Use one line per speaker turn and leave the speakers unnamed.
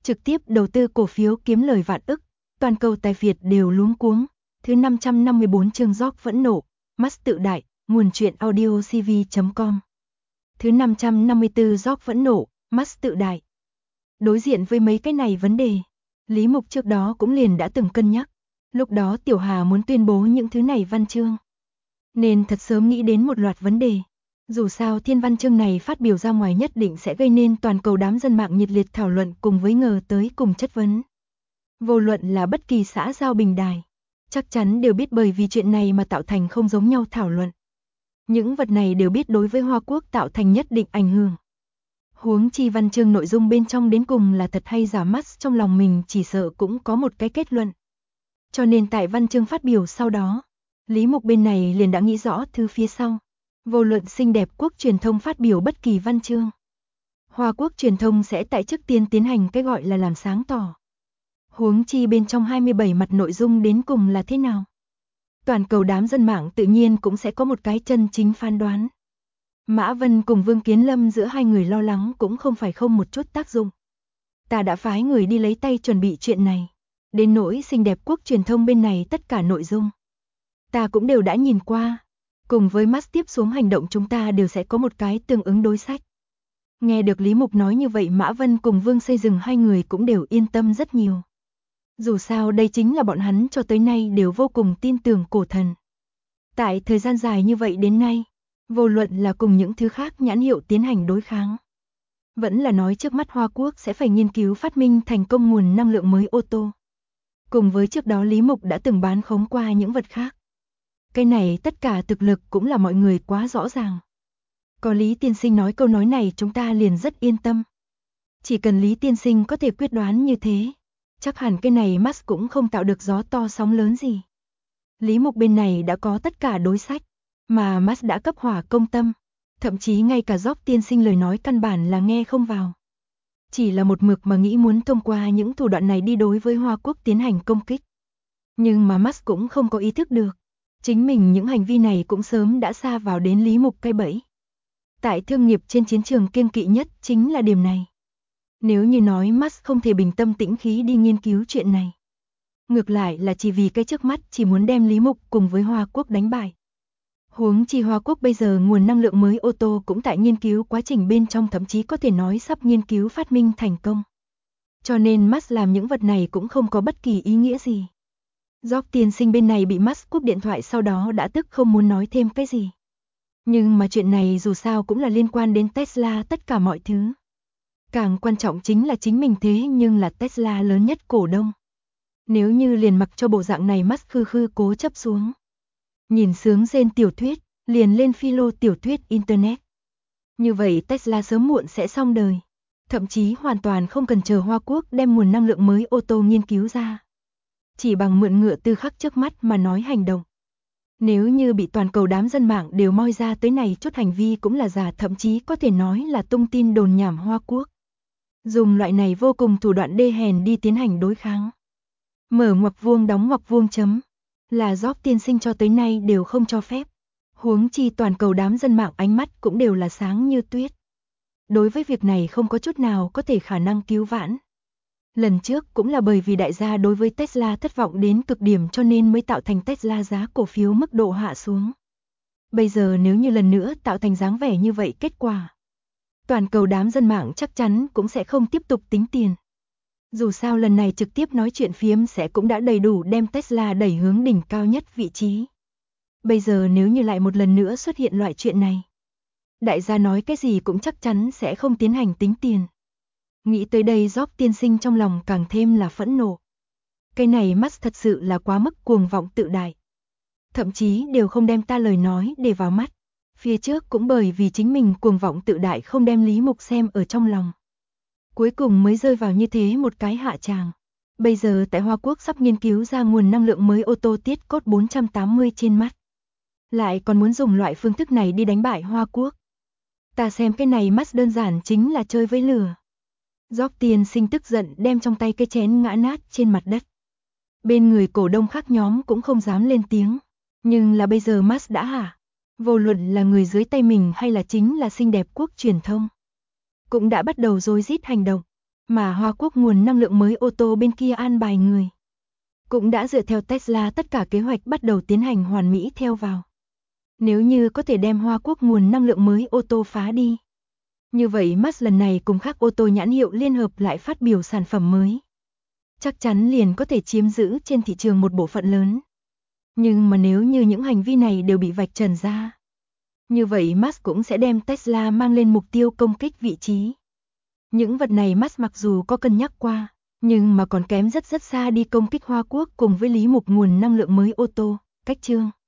trực tiếp đầu tư cổ phiếu kiếm lời vạn ức, toàn cầu tài Việt đều luống cuống. Thứ 554 chương Job vẫn nộ, Musk tự đại, nguồn truyện audio cv.com. Thứ 554 Job vẫn nộ, Musk tự đại. Đối diện với mấy cái này vấn đề, Lý Mục trước đó cũng liền đã từng cân nhắc. Lúc đó Tiểu Hà muốn tuyên bố những thứ này văn chương, nên thật sớm nghĩ đến một loạt vấn đề. Dù sao thiên văn chương này phát biểu ra ngoài nhất định sẽ gây nên toàn cầu đám dân mạng nhiệt liệt thảo luận cùng với ngờ tới cùng chất vấn. Vô luận là bất kỳ xã giao bình đài, chắc chắn đều biết bởi vì chuyện này mà tạo thành không giống nhau thảo luận. Những vật này đều biết đối với Hoa Quốc tạo thành nhất định ảnh hưởng. Huống chi văn chương nội dung bên trong đến cùng là thật hay giả, mắt trong lòng mình chỉ sợ cũng có một cái kết luận. Cho nên tại văn chương phát biểu sau đó, Lý Mục bên này liền đã nghĩ rõ thứ phía sau. Vô luận xinh đẹp quốc truyền thông phát biểu bất kỳ văn chương, Hoa Quốc truyền thông sẽ tại trước tiên tiến hành cái gọi là làm sáng tỏ. Huống chi bên trong 27 mặt nội dung đến cùng là thế nào. Toàn cầu đám dân mạng tự nhiên cũng sẽ có một cái chân chính phán đoán. Mã Vân cùng Vương Kiến Lâm giữa hai người lo lắng cũng không phải không một chút tác dụng. Ta đã phái người đi lấy tay chuẩn bị chuyện này. Đến nỗi xinh đẹp quốc truyền thông bên này tất cả nội dung, ta cũng đều đã nhìn qua. Cùng với Musk tiếp xuống hành động chúng ta đều sẽ có một cái tương ứng đối sách. Nghe được Lý Mục nói như vậy, Mã Vân cùng Vương Xây Dừng hai người cũng đều yên tâm rất nhiều. Dù sao đây chính là bọn hắn cho tới nay đều vô cùng tin tưởng cổ thần. Tại thời gian dài như vậy đến nay, vô luận là cùng những thứ khác nhãn hiệu tiến hành đối kháng, vẫn là nói trước mắt Hoa Quốc sẽ phải nghiên cứu phát minh thành công nguồn năng lượng mới ô tô. Cùng với trước đó Lý Mục đã từng bán khống qua những vật khác. Cái này tất cả thực lực cũng là mọi người quá rõ ràng. Có Lý Tiên Sinh nói câu nói này chúng ta liền rất yên tâm. Chỉ cần Lý Tiên Sinh có thể quyết đoán như thế, chắc hẳn cái này Musk cũng không tạo được gió to sóng lớn gì. Lý Mục bên này đã có tất cả đối sách, mà Musk đã cấp hỏa công tâm. Thậm chí ngay cả Job Tiên Sinh lời nói căn bản là nghe không vào. Chỉ là một mực mà nghĩ muốn thông qua những thủ đoạn này đi đối với Hoa Quốc tiến hành công kích. Nhưng mà Musk cũng không có ý thức được. Chính mình những hành vi này cũng sớm đã sa vào đến Lý Mục cây bẫy. Tại thương nghiệp trên chiến trường kiêng kỵ nhất chính là điểm này. Nếu như nói Musk không thể bình tâm tĩnh khí đi nghiên cứu chuyện này, ngược lại là chỉ vì cái trước mắt chỉ muốn đem Lý Mục cùng với Hoa Quốc đánh bại. Huống chi Hoa Quốc bây giờ nguồn năng lượng mới ô tô cũng tại nghiên cứu quá trình bên trong, thậm chí có thể nói sắp nghiên cứu phát minh thành công. Cho nên Musk làm những vật này cũng không có bất kỳ ý nghĩa gì. Job Tiên Sinh bên này bị Musk cúp điện thoại sau đó đã tức không muốn nói thêm cái gì. Nhưng mà chuyện này dù sao cũng là liên quan đến Tesla tất cả mọi thứ. Càng quan trọng chính là chính mình thế nhưng là Tesla lớn nhất cổ đông. Nếu như liền mặc cho bộ dạng này Musk khư cố chấp xuống. Nhìn sướng rên tiểu thuyết, liền lên philo tiểu thuyết Internet. Như vậy Tesla sớm muộn sẽ xong đời. Thậm chí hoàn toàn không cần chờ Hoa Quốc đem nguồn năng lượng mới ô tô nghiên cứu ra. Chỉ bằng mượn ngựa tư khắc trước mắt mà nói hành động. Nếu như bị toàn cầu đám dân mạng đều moi ra tới này chút hành vi cũng là giả, thậm chí có thể nói là tung tin đồn nhảm Hoa Quốc. Dùng loại này vô cùng thủ đoạn đê hèn đi tiến hành đối kháng. Mở ngoặc vuông đóng ngoặc vuông chấm. Là Job Tiên Sinh cho tới nay đều không cho phép. Huống chi toàn cầu đám dân mạng ánh mắt cũng đều là sáng như tuyết. Đối với việc này không có chút nào có thể khả năng cứu vãn. Lần trước cũng là bởi vì đại gia đối với Tesla thất vọng đến cực điểm cho nên mới tạo thành Tesla giá cổ phiếu mức độ hạ xuống. Bây giờ nếu như lần nữa tạo thành dáng vẻ như vậy, kết quả toàn cầu đám dân mạng chắc chắn cũng sẽ không tiếp tục tính tiền. Dù sao lần này trực tiếp nói chuyện phiếm sẽ cũng đã đầy đủ đem Tesla đẩy hướng đỉnh cao nhất vị trí. Bây giờ nếu như lại một lần nữa xuất hiện loại chuyện này, đại gia nói cái gì cũng chắc chắn sẽ không tiến hành tính tiền. Nghĩ tới đây Job Tiên Sinh trong lòng càng thêm là phẫn nộ. Cái này Musk thật sự là quá mức cuồng vọng tự đại. Thậm chí đều không đem ta lời nói để vào mắt. Phía trước cũng bởi vì chính mình cuồng vọng tự đại không đem Lý Mục xem ở trong lòng. Cuối cùng mới rơi vào như thế một cái hạ tràng. Bây giờ tại Hoa Quốc sắp nghiên cứu ra nguồn năng lượng mới ô tô tiết cốt 480 trên mắt. Lại còn muốn dùng loại phương thức này đi đánh bại Hoa Quốc. Ta xem cái này Musk đơn giản chính là chơi với lửa. Job Tiên Sinh tức giận đem trong tay cái chén ngã nát trên mặt đất. Bên người cổ đông khác nhóm cũng không dám lên tiếng. Nhưng là bây giờ Musk đã hả? Vô luận là người dưới tay mình hay là chính là xinh đẹp quốc truyền thông, cũng đã bắt đầu rối rít hành động. Mà Hoa Quốc nguồn năng lượng mới ô tô bên kia an bài người cũng đã dựa theo Tesla tất cả kế hoạch bắt đầu tiến hành hoàn mỹ theo vào. Nếu như có thể đem Hoa Quốc nguồn năng lượng mới ô tô phá đi. Như vậy Musk lần này cùng các ô tô nhãn hiệu liên hợp lại phát biểu sản phẩm mới. Chắc chắn liền có thể chiếm giữ trên thị trường một bộ phận lớn. Nhưng mà nếu như những hành vi này đều bị vạch trần ra. Như vậy Musk cũng sẽ đem Tesla mang lên mục tiêu công kích vị trí. Những vật này Musk mặc dù có cân nhắc qua, nhưng mà còn kém rất xa đi công kích Hoa Quốc cùng với lý mục nguồn năng lượng mới ô tô, cách chương.